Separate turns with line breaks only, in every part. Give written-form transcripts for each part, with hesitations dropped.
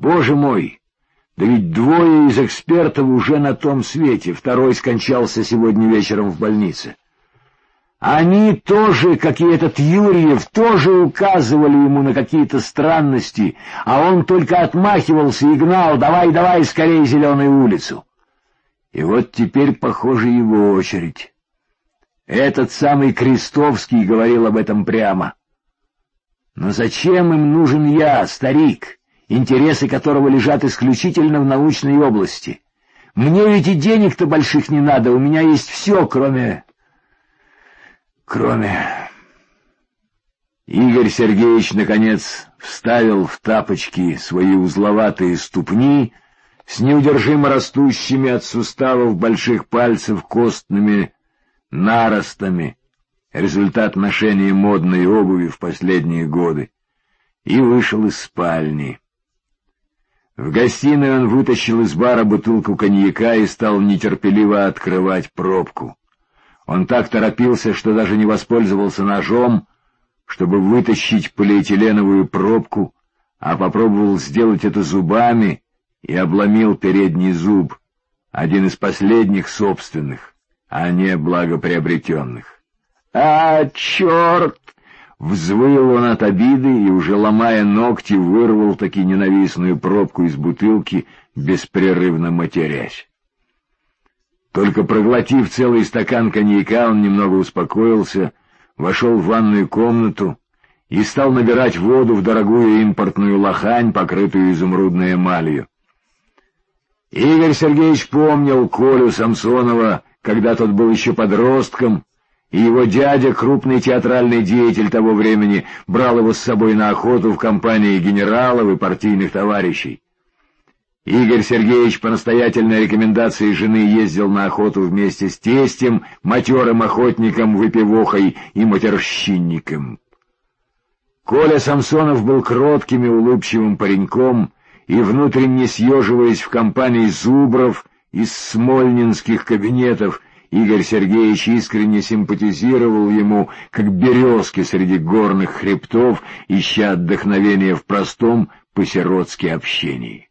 Боже мой! Да ведь двое из экспертов уже на том свете, второй скончался сегодня вечером в больнице. Они тоже, как и этот Юрьев, тоже указывали ему на какие-то странности, а он только отмахивался и гнал: «Давай, давай, скорее Зеленую улицу». И вот теперь, похоже, его очередь. Этот самый Крестовский говорил об этом прямо. Но зачем им нужен я, старик, интересы которого лежат исключительно в научной области? Мне ведь и денег-то больших не надо, у меня есть все, кроме... Игорь Сергеевич, наконец, вставил в тапочки свои узловатые ступни с неудержимо растущими от суставов больших пальцев костными наростами, результат ношения модной обуви в последние годы, и вышел из спальни. В гостиной он вытащил из бара бутылку коньяка и стал нетерпеливо открывать пробку. Он так торопился, что даже не воспользовался ножом, чтобы вытащить полиэтиленовую пробку, а попробовал сделать это зубами и обломил передний зуб, один из последних собственных, а не благоприобретенных. «А, черт!» — взвыл он от обиды и, уже ломая ногти, вырвал таки ненавистную пробку из бутылки, беспрерывно матерясь. Только проглотив целый стакан коньяка, он немного успокоился, вошел в ванную комнату и стал набирать воду в дорогую импортную лохань, покрытую изумрудной эмалью. Игорь Сергеевич помнил Колю Самсонова, когда тот был еще подростком, и его дядя, крупный театральный деятель того времени, брал его с собой на охоту в компании генералов и партийных товарищей. Игорь Сергеевич по настоятельной рекомендации жены ездил на охоту вместе с тестем, матерым охотником, выпивохой и матерщинником. Коля Самсонов был кротким и улыбчивым пареньком, и, внутренне съеживаясь в компании зубров из смольнинских кабинетов, Игорь Сергеевич искренне симпатизировал ему, как березки среди горных хребтов, ища отдохновения в простом по-сиротски общении.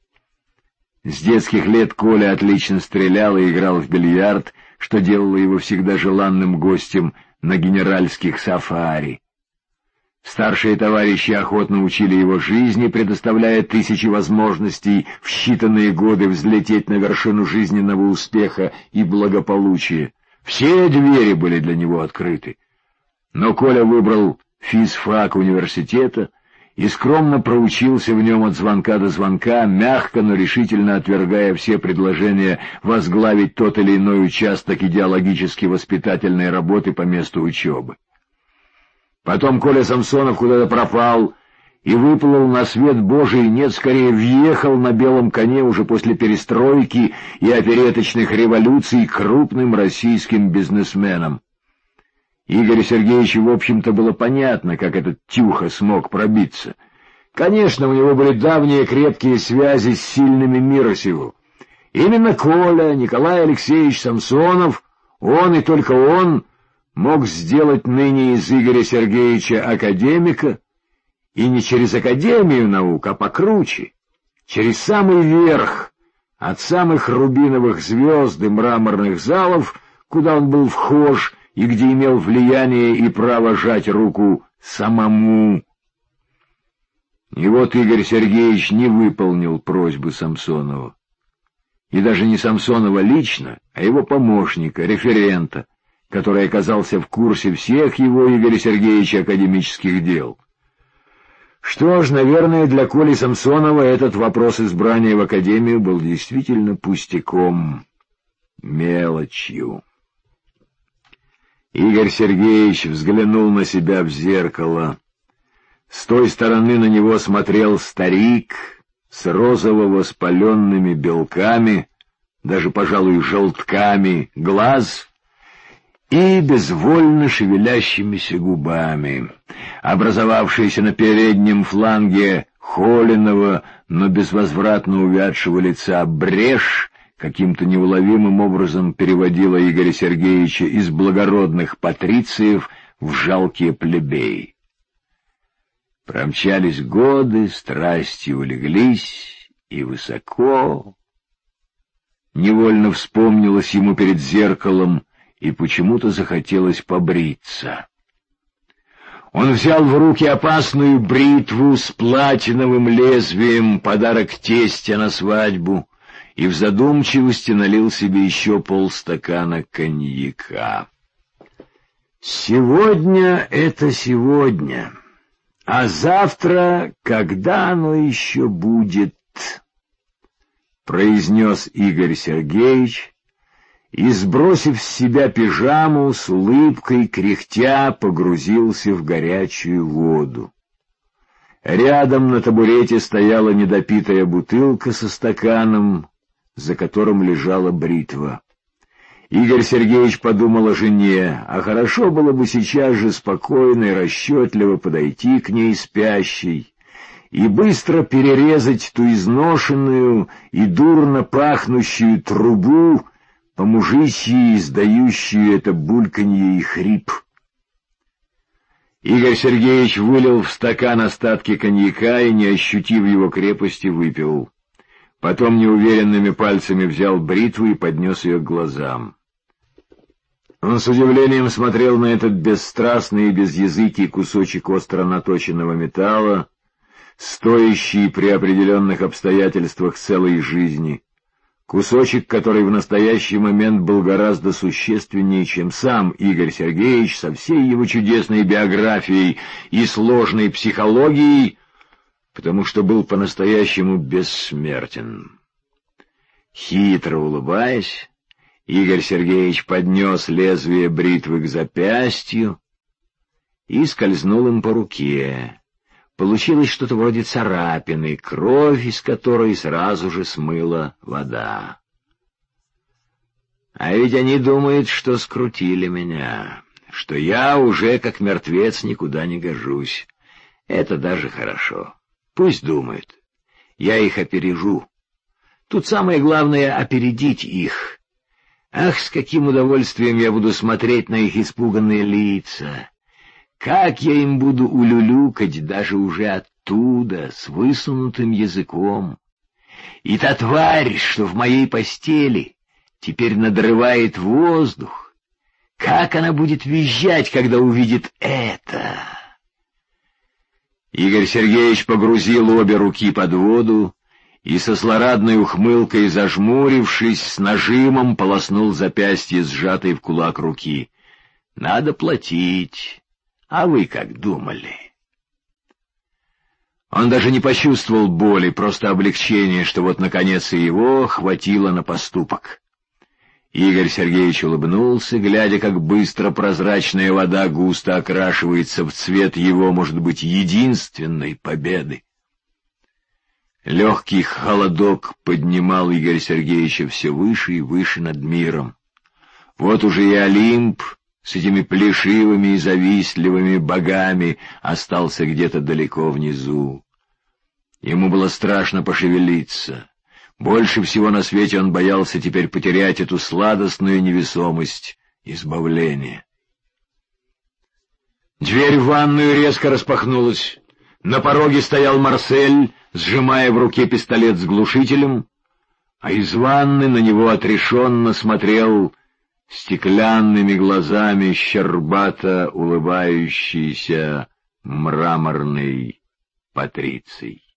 С детских лет Коля отлично стрелял и играл в бильярд, что делало его всегда желанным гостем на генеральских сафари. Старшие товарищи охотно учили его жизни, предоставляя тысячи возможностей в считанные годы взлететь на вершину жизненного успеха и благополучия. Все двери были для него открыты. Но Коля выбрал физфак университета и скромно проучился в нем от звонка до звонка, мягко, но решительно отвергая все предложения возглавить тот или иной участок идеологически-воспитательной работы по месту учебы. Потом Коля Самсонов куда-то пропал и выплыл на свет Божий, нет, скорее въехал на белом коне уже после перестройки и опереточных революций крупным российским бизнесменом. Игорю Сергеевичу, в общем-то, было понятно, как этот Тюха смог пробиться. Конечно, у него были давние крепкие связи с сильными мира сего. Именно Коля, Николай Алексеевич Самсонов, он и только он мог сделать ныне из Игоря Сергеевича академика, и не через Академию наук, а покруче, через самый верх, от самых рубиновых звезд и мраморных залов, куда он был вхож и где имел влияние и право жать руку самому. И вот Игорь Сергеевич не выполнил просьбы Самсонова. И даже не Самсонова лично, а его помощника, референта, который оказался в курсе всех его, Игоря Сергеевича, академических дел. Что ж, наверное, для Коли Самсонова этот вопрос избрания в академию был действительно пустяком, мелочью. Игорь Сергеевич взглянул на себя в зеркало. С той стороны на него смотрел старик с розово-воспаленными белками, даже, пожалуй, желтками глаз и безвольно шевелящимися губами. Образовавшаяся на переднем фланге холеного, но безвозвратно увядшего лица брешь каким-то неуловимым образом переводила Игоря Сергеевича из благородных патрициев в жалкие плебеи. Промчались годы, страсти улеглись, и высоко. Невольно вспомнилось ему перед зеркалом, и почему-то захотелось побриться. Он взял в руки опасную бритву с платиновым лезвием, подарок тестя на свадьбу, и в задумчивости налил себе еще полстакана коньяка. Сегодня — это сегодня, а завтра, когда оно еще будет, — произнес Игорь Сергеевич, и, сбросив с себя пижаму, с улыбкой, кряхтя, погрузился в горячую воду. Рядом на табурете стояла недопитая бутылка со стаканом, за которым лежала бритва. Игорь Сергеевич подумал о жене, а хорошо было бы сейчас же спокойно и расчетливо подойти к ней спящей и быстро перерезать ту изношенную и дурно пахнущую трубу, по-мужичьи издающую это бульканье и хрип. Игорь Сергеевич вылил в стакан остатки коньяка и, не ощутив его крепости, выпил. Потом неуверенными пальцами взял бритву и поднес ее к глазам. Он с удивлением смотрел на этот бесстрастный и безязыкий кусочек остро наточенного металла, стоящий при определенных обстоятельствах целой жизни. Кусочек, который в настоящий момент был гораздо существеннее, чем сам Игорь Сергеевич со всей его чудесной биографией и сложной психологией, потому что был по-настоящему бессмертен. Хитро улыбаясь, Игорь Сергеевич поднес лезвие бритвы к запястью и скользнул им по руке. Получилось что-то вроде царапины, кровь из которой сразу же смыла вода. А ведь они думают, что скрутили меня, что я уже как мертвец никуда не гожусь. Это даже хорошо. Пусть думают. Я их опережу. Тут самое главное — опередить их. Ах, с каким удовольствием я буду смотреть на их испуганные лица! Как я им буду улюлюкать даже уже оттуда, с высунутым языком! И та тварь, что в моей постели, теперь надрывает воздух. Как она будет визжать, когда увидит это? Игорь Сергеевич погрузил обе руки под воду и со злорадной ухмылкой, зажмурившись, с нажимом полоснул запястье, сжатой в кулак руки. «Надо платить. А вы как думали?» Он даже не почувствовал боли, просто облегчение, что вот, наконец, и его хватило на поступок. Игорь Сергеевич улыбнулся, глядя, как быстро прозрачная вода густо окрашивается в цвет его, может быть, единственной победы. Легкий холодок поднимал Игоря Сергеевича все выше и выше над миром. Вот уже и Олимп с этими плешивыми и завистливыми богами остался где-то далеко внизу. Ему было страшно пошевелиться. Больше всего на свете он боялся теперь потерять эту сладостную невесомость избавления. Дверь в ванную резко распахнулась. На пороге стоял Марсель, сжимая в руке пистолет с глушителем, а из ванны на него отрешенно смотрел стеклянными глазами щербато улыбающийся мраморный Патриций.